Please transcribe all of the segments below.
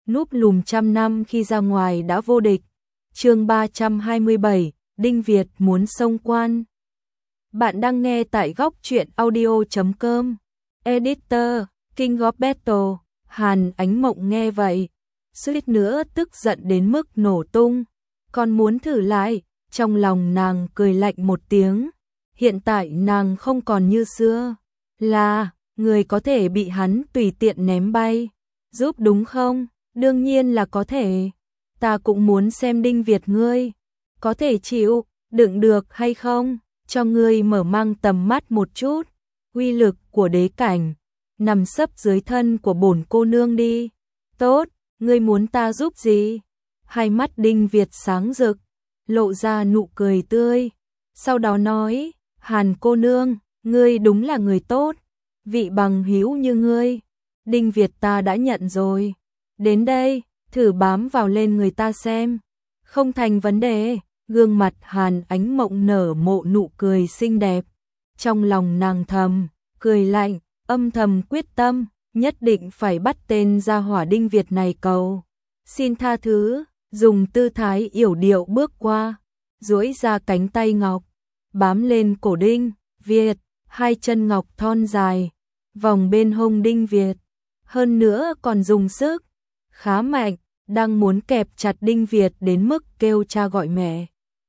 núp lùm trăm năm khi ra ngoài đã vô địch. Chương 327, Đinh Việt muốn xông quan. Bạn đang nghe tại góc truyện audio.com. Editor, King of Battle. Hàn Ánh Mộng nghe vậy, suýt nữa tức giận đến mức nổ tung. Còn muốn thử lại, trong lòng nàng cười lạnh một tiếng. Hiện tại nàng không còn như xưa, là người có thể bị hắn tùy tiện ném bay. Giúp đúng không? Đương nhiên là có thể. Ta cũng muốn xem Đinh Việt ngươi có thể chịu đựng được hay không. Cho ngươi mở mang tầm mắt một chút. Uy lực của đế cảnh nằm sấp dưới thân của bổn cô nương đi. Tốt, ngươi muốn ta giúp gì? Hai mắt Đinh Việt sáng rực, lộ ra nụ cười tươi. Sau đó nói, Hàn cô nương, ngươi đúng là người tốt. Vị bằng hữu như ngươi, Đinh Việt ta đã nhận rồi. Đến đây, thử bám vào lên người ta xem. Không thành vấn đề. Gương mặt Hàn Ánh Mộng nở mộ nụ cười xinh đẹp. Trong lòng nàng thầm cười lạnh, âm thầm quyết tâm, nhất định phải bắt tên gia hỏa Đinh Việt này cầu xin tha thứ. Dùng tư thái yểu điệu bước qua, duỗi ra cánh tay ngọc, bám lên cổ Đinh Việt, hai chân ngọc thon dài, vòng bên hông Đinh Việt. Hơn nữa còn dùng sức khá mạnh, đang muốn kẹp chặt Đinh Việt đến mức kêu cha gọi mẹ.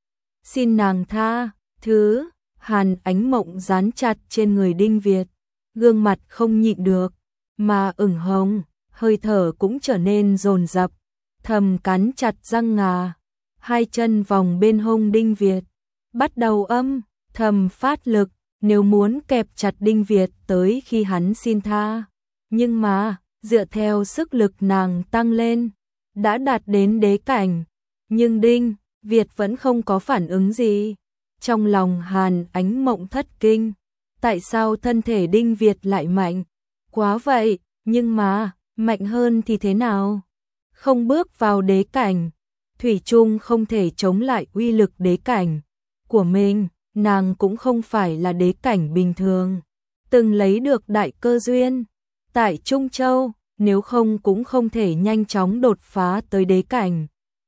Xin nàng tha thứ. Hàn Ánh Mộng dán chặt trên người Đinh Việt, gương mặt không nhịn được mà ửng hồng, hơi thở cũng trở nên dồn dập, thầm cắn chặt răng ngà, hai chân vòng bên hông Đinh Việt, bắt đầu âm thầm phát lực, nếu muốn kẹp chặt Đinh Việt tới khi hắn xin tha. Nhưng mà, dựa theo sức lực nàng tăng lên, đã đạt đến đế cảnh, nhưng Đinh Việt vẫn không có phản ứng gì. Trong lòng Hàn Ánh Mộng thất kinh, tại sao thân thể Đinh Việt lại mạnh quá vậy? Nhưng mà, mạnh hơn thì thế nào? Không bước vào đế cảnh, thủy chung không thể chống lại uy lực đế cảnh của mình. Nàng cũng không phải là đế cảnh bình thường, từng lấy được đại cơ duyên tại Trung Châu, nếu không cũng không thể nhanh chóng đột phá tới đế cảnh.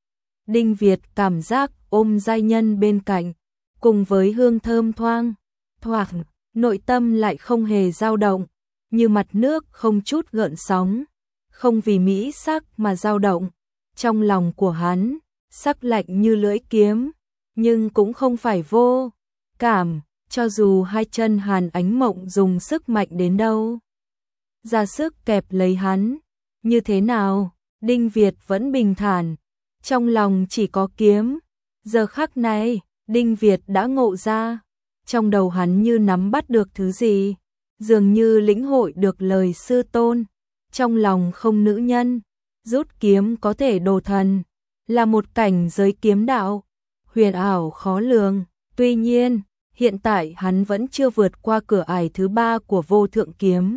Đinh Việt cảm giác ôm giai nhân bên cạnh, cùng với hương thơm thoang thoảng, nội tâm lại không hề dao động, như mặt nước không chút gợn sóng, không vì mỹ sắc mà dao động. Trong lòng của hắn, sắc lạnh như lưỡi kiếm, nhưng cũng không phải vô cảm, cho dù hai chân Hàn Ánh Mộng dùng sức mạnh đến đâu, ra sức kẹp lấy hắn, như thế nào, Đinh Việt vẫn bình thản, trong lòng chỉ có kiếm. Giờ khắc này, Đinh Việt đã ngộ ra, trong đầu hắn như nắm bắt được thứ gì, dường như lĩnh hội được lời sư tôn, trong lòng không nữ nhân, rút kiếm có thể đồ thần, là một cảnh giới kiếm đạo, huyền ảo khó lường. Tuy nhiên, hiện tại hắn vẫn chưa vượt qua cửa ải thứ 3 của vô thượng kiếm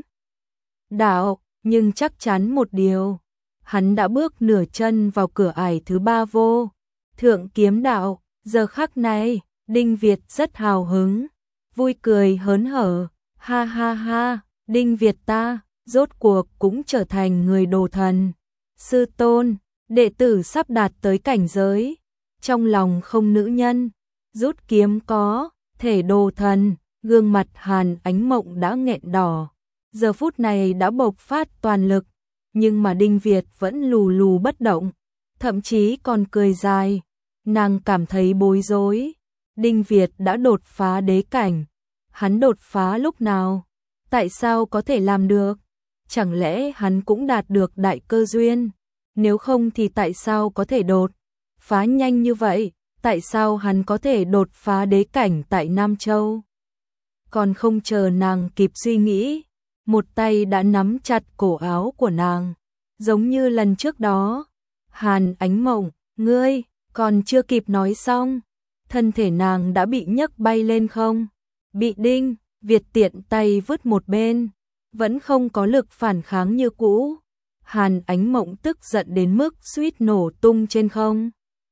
đạo, nhưng chắc chắn một điều, hắn đã bước nửa chân vào cửa ải thứ 3 vô thượng kiếm đạo. Giờ khắc này, Đinh Việt rất hào hứng, vui cười hớn hở, ha ha ha, Đinh Việt ta, rốt cuộc cũng trở thành người đồ thần. Sư tôn, đệ tử sắp đạt tới cảnh giới, trong lòng không nữ nhân, rút kiếm có thể đồ thần. Gương mặt Hàn Ánh Mộng đã nghẹn đỏ, giờ phút này đã bộc phát toàn lực, nhưng mà Đinh Việt vẫn lù lù bất động, thậm chí còn cười dài. Nàng cảm thấy bối rối. Đinh Việt đã đột phá đế cảnh, hắn đột phá lúc nào? Tại sao có thể làm được? Chẳng lẽ hắn cũng đạt được đại cơ duyên? Nếu không thì tại sao có thể đột phá nhanh như vậy? Tại sao hắn có thể đột phá đế cảnh tại Nam Châu? Còn không chờ nàng kịp suy nghĩ, một tay đã nắm chặt cổ áo của nàng, giống như lần trước đó. Hàn Ánh Mộng, ngươi còn chưa kịp nói xong, thân thể nàng đã bị nhấc bay lên không, bị Đinh Việt tiện tay vứt một bên, vẫn không có lực phản kháng như cũ. Hàn Ánh Mộng tức giận đến mức suýt nổ tung trên không.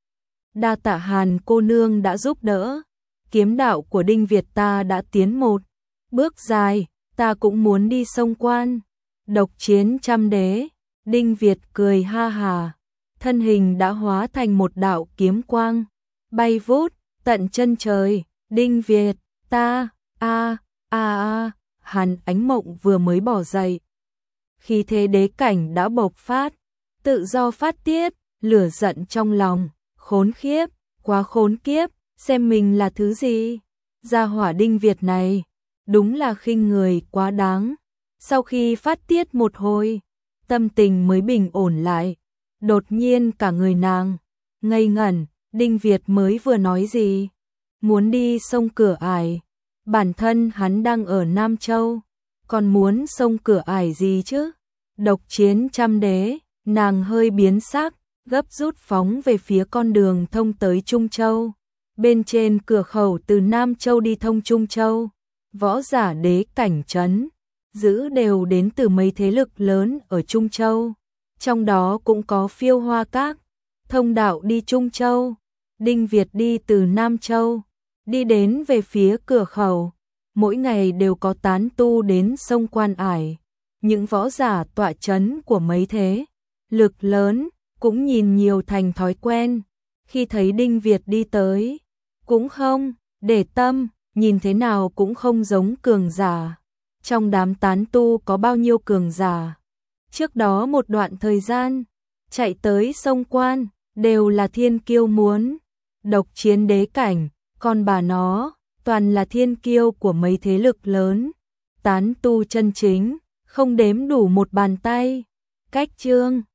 Đa tạ Hàn cô nương đã giúp đỡ, kiếm đạo của Đinh Việt ta đã tiến một bước dài, ta cũng muốn đi xông quan, độc chiến trăm đế. Đinh Việt cười ha hà, thân hình đã hóa thành một đạo kiếm quang, bay vút tận chân trời. Đinh Việt, ta, Hàn Ánh Mộng vừa mới bỏ dậy, khí thế đế cảnh đã bộc phát, tự do phát tiết, lửa giận trong lòng, khốn khiếp, quá khốn kiếp, xem mình là thứ gì. Gia hỏa Đinh Việt này, đúng là khinh người quá đáng. Sau khi phát tiết một hồi, tâm tình mới bình ổn lại, đột nhiên cả người nàng ngây ngẩn. Đinh Việt mới vừa nói gì? Muốn đi sông Cửa Ải. Bản thân hắn đang ở Nam Châu, còn muốn sông Cửa Ải gì chứ? Độc chiến trăm đế, nàng hơi biến sắc, gấp rút phóng về phía con đường thông tới Trung Châu. Bên trên cửa khẩu từ Nam Châu đi thông Trung Châu, võ giả đế cảnh trấn giữ đều đến từ mấy thế lực lớn ở Trung Châu, trong đó cũng có Phiêu Hoa Các. Thông đạo đi Trung Châu, Đinh Việt đi từ Nam Châu, đi đến về phía cửa khẩu, mỗi ngày đều có tán tu đến sông Quan Ải. Những võ giả tọa trấn của mấy thế lực lớn cũng nhìn nhiều thành thói quen, khi thấy Đinh Việt đi tới, cũng không để tâm, nhìn thế nào cũng không giống cường giả. Trong đám tán tu có bao nhiêu cường giả? Trước đó một đoạn thời gian, chạy tới sông Quan, đều là thiên kiêu muốn độc chiến đế cảnh, còn bà nó, toàn là thiên kiêu của mấy thế lực lớn. Tán tu chân chính, không đếm đủ một bàn tay. Cách chương